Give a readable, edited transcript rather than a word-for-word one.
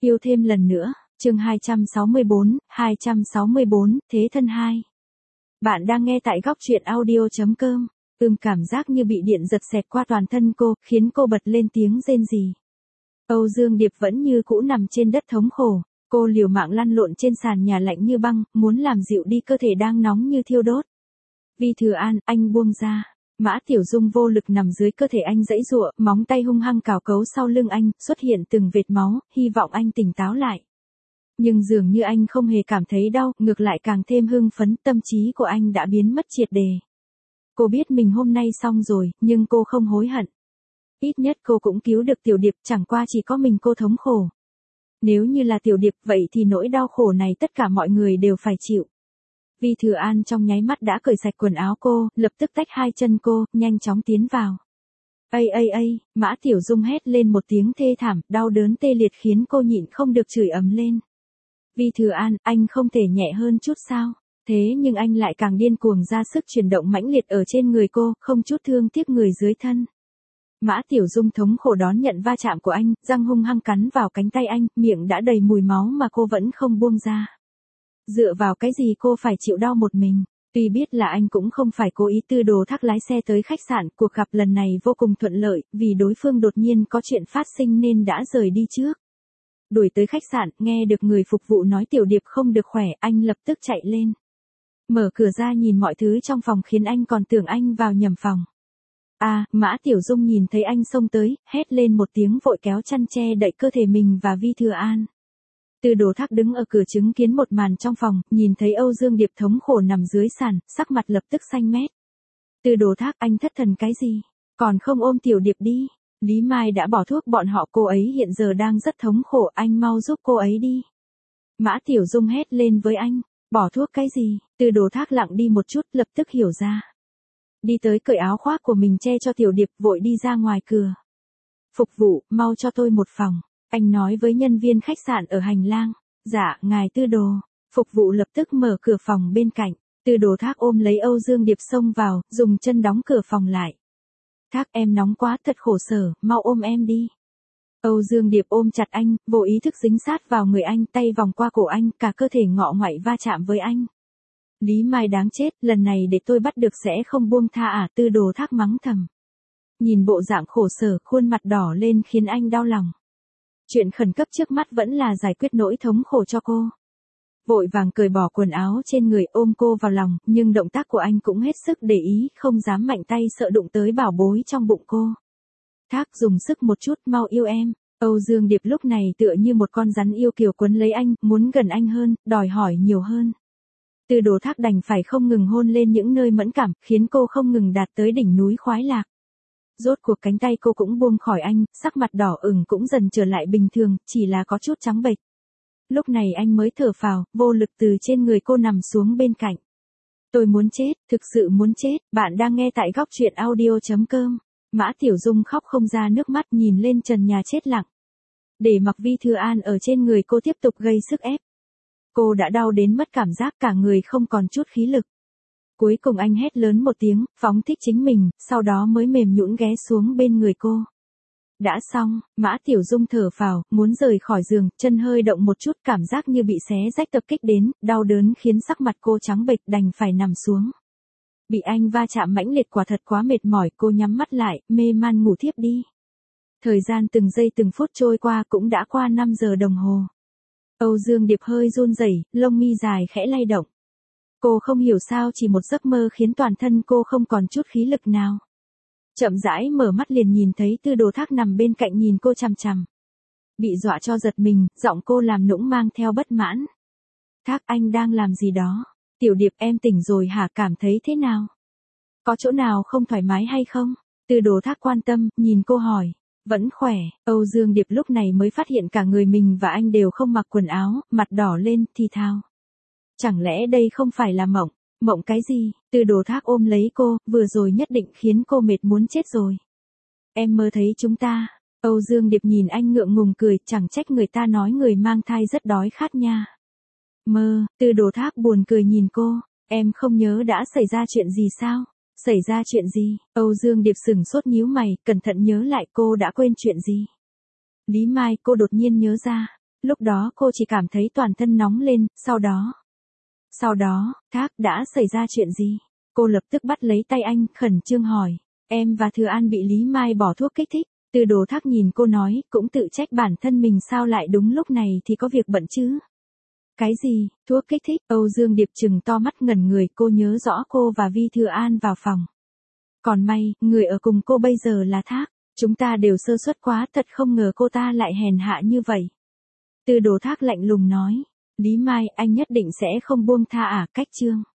Yêu thêm lần nữa, chương 264, Thế thân 2. Bạn đang nghe tại góc truyện audio.com. Cảm giác như bị điện giật xẹt qua toàn thân cô, khiến cô bật lên tiếng rên rỉ. Âu Dương Điệp vẫn như cũ nằm trên đất thống khổ, cô liều mạng lăn lộn trên sàn nhà lạnh như băng, muốn làm dịu đi cơ thể đang nóng như thiêu đốt. Vi Thừa An, anh buông ra. Mã Tiểu Dung vô lực nằm dưới cơ thể anh giãy giụa, móng tay hung hăng cào cấu sau lưng anh, xuất hiện từng vệt máu, hy vọng anh tỉnh táo lại. Nhưng dường như anh không hề cảm thấy đau, ngược lại càng thêm hưng phấn, tâm trí của anh đã biến mất triệt đề. Cô biết mình hôm nay xong rồi, nhưng cô không hối hận. Ít nhất cô cũng cứu được Tiểu Điệp, chẳng qua chỉ có mình cô thống khổ. Nếu như là Tiểu Điệp vậy thì nỗi đau khổ này tất cả mọi người đều phải chịu. Vi Thừa An trong nháy mắt đã cởi sạch quần áo cô, lập tức tách hai chân cô, nhanh chóng tiến vào. Ây, Mã Tiểu Dung hét lên một tiếng thê thảm, đau đớn tê liệt khiến cô nhịn không được chửi ầm lên. Vi Thừa An, anh không thể nhẹ hơn chút sao? Thế nhưng anh lại càng điên cuồng ra sức chuyển động mãnh liệt ở trên người cô, không chút thương tiếc người dưới thân. Mã Tiểu Dung thống khổ đón nhận va chạm của anh, răng hung hăng cắn vào cánh tay anh, miệng đã đầy mùi máu mà cô vẫn không buông ra. Dựa vào cái gì cô phải chịu đau một mình? Tuy biết là anh cũng không phải cố ý, Tư Đồ Thác lái xe tới khách sạn, cuộc gặp lần này vô cùng thuận lợi, vì đối phương đột nhiên có chuyện phát sinh nên đã rời đi trước. Đuổi tới khách sạn, nghe được người phục vụ nói Tiểu Điệp không được khỏe, anh lập tức chạy lên. Mở cửa ra nhìn mọi thứ trong phòng khiến anh còn tưởng anh vào nhầm phòng. Mã Tiểu Dung nhìn thấy anh xông tới, hét lên một tiếng vội kéo chăn che đậy cơ thể mình và Vi Thừa An. Tư Đồ Thác đứng ở cửa chứng kiến một màn trong phòng, nhìn thấy Âu Dương Điệp thống khổ nằm dưới sàn, sắc mặt lập tức xanh mét. Tư Đồ Thác, anh thất thần cái gì? Còn không ôm Tiểu Điệp đi. Lý Mai đã bỏ thuốc bọn họ, cô ấy hiện giờ đang rất thống khổ, anh mau giúp cô ấy đi. Mã Tiểu Dung hét lên với anh, bỏ thuốc cái gì? Tư Đồ Thác lặng đi một chút, lập tức hiểu ra. Đi tới cởi áo khoác của mình che cho Tiểu Điệp, vội đi ra ngoài cửa. Phục vụ, mau cho tôi một phòng. Anh nói với nhân viên khách sạn ở hành lang. Dạ, ngài Tư Đồ. Phục vụ lập tức mở cửa phòng bên cạnh. Tư Đồ Thác ôm lấy Âu Dương Điệp xông vào, dùng chân đóng cửa phòng lại. Thác, em nóng quá, thật khổ sở, mau ôm em đi. Âu Dương Điệp ôm chặt anh, vô ý thức dính sát vào người anh, tay vòng qua cổ anh, cả cơ thể ngọ ngoại va chạm với anh. Lý Mai đáng chết, lần này để tôi bắt được sẽ không buông tha à? Tư Đồ Thác mắng thầm. Nhìn bộ dạng khổ sở, khuôn mặt đỏ lên khiến anh đau lòng. Chuyện khẩn cấp trước mắt vẫn là giải quyết nỗi thống khổ cho cô. Vội vàng cởi bỏ quần áo trên người ôm cô vào lòng, nhưng động tác của anh cũng hết sức để ý, không dám mạnh tay sợ đụng tới bảo bối trong bụng cô. Thác, dùng sức một chút, mau yêu em. Âu Dương Điệp lúc này tựa như một con rắn yêu kiều quấn lấy anh, muốn gần anh hơn, đòi hỏi nhiều hơn. Tư Đồ Thác đành phải không ngừng hôn lên những nơi mẫn cảm, khiến cô không ngừng đạt tới đỉnh núi khoái lạc. Rốt cuộc cánh tay cô cũng buông khỏi anh, sắc mặt đỏ ửng cũng dần trở lại bình thường, chỉ là có chút trắng bệch. Lúc này anh mới thở phào, vô lực từ trên người cô nằm xuống bên cạnh. Tôi muốn chết, thực sự muốn chết. Bạn đang nghe tại góc truyện audio.com. Mã Tiểu Dung khóc không ra nước mắt, nhìn lên trần nhà chết lặng. Để mặc Vi Thừa An ở trên người cô tiếp tục gây sức ép. Cô đã đau đến mất cảm giác, cả người không còn chút khí lực. Cuối cùng anh hét lớn một tiếng, phóng thích chính mình, sau đó mới mềm nhũn ghé xuống bên người cô. Đã xong, Mã Tiểu Dung thở phào, muốn rời khỏi giường, chân hơi động một chút, cảm giác như bị xé rách tập kích đến, đau đớn khiến sắc mặt cô trắng bệch, đành phải nằm xuống. Bị anh va chạm mãnh liệt quả thật quá mệt mỏi, cô nhắm mắt lại, mê man ngủ thiếp đi. Thời gian từng giây từng phút trôi qua, cũng đã qua 5 giờ đồng hồ. Âu Dương Điệp hơi run rẩy, lông mi dài khẽ lay động. Cô không hiểu sao chỉ một giấc mơ khiến toàn thân cô không còn chút khí lực nào. Chậm rãi mở mắt liền nhìn thấy Tư Đồ Thác nằm bên cạnh nhìn cô chằm chằm. Bị dọa cho giật mình, giọng cô làm nũng mang theo bất mãn. Thác, anh đang làm gì đó? Tiểu Điệp, em tỉnh rồi hả, cảm thấy thế nào? Có chỗ nào không thoải mái hay không? Tư Đồ Thác quan tâm, nhìn cô hỏi. Vẫn khỏe. Âu Dương Điệp lúc này mới phát hiện cả người mình và anh đều không mặc quần áo, mặt đỏ lên, thì thào. Chẳng lẽ đây không phải là mộng? Mộng cái gì? Tư Đồ Thác ôm lấy cô, vừa rồi nhất định khiến cô mệt muốn chết rồi. Em mơ thấy chúng ta. Âu Dương Điệp nhìn anh ngượng ngùng cười, chẳng trách người ta nói người mang thai rất đói khát nha. Mơ, Tư Đồ Thác buồn cười nhìn cô, em không nhớ đã xảy ra chuyện gì sao? Xảy ra chuyện gì? Âu Dương Điệp sửng sốt nhíu mày, cẩn thận nhớ lại cô đã quên chuyện gì. Lý Mai, cô đột nhiên nhớ ra. Lúc đó cô chỉ cảm thấy toàn thân nóng lên, sau đó, Thác đã xảy ra chuyện gì? Cô lập tức bắt lấy tay anh, khẩn trương hỏi. Em và Thừa An bị Lý Mai bỏ thuốc kích thích. Từ Đồ Thác nhìn cô nói, cũng tự trách bản thân mình sao lại đúng lúc này thì có việc bận chứ. Cái gì, thuốc kích thích? Âu Dương Điệp trừng to mắt ngẩn người, cô nhớ rõ cô và Vi Thừa An vào phòng. Còn may, người ở cùng cô bây giờ là Thác. Chúng ta đều sơ suất quá, thật không ngờ cô ta lại hèn hạ như vậy. Từ Đồ Thác lạnh lùng nói. Lý Mai, anh nhất định sẽ không buông tha à? Cách Trương.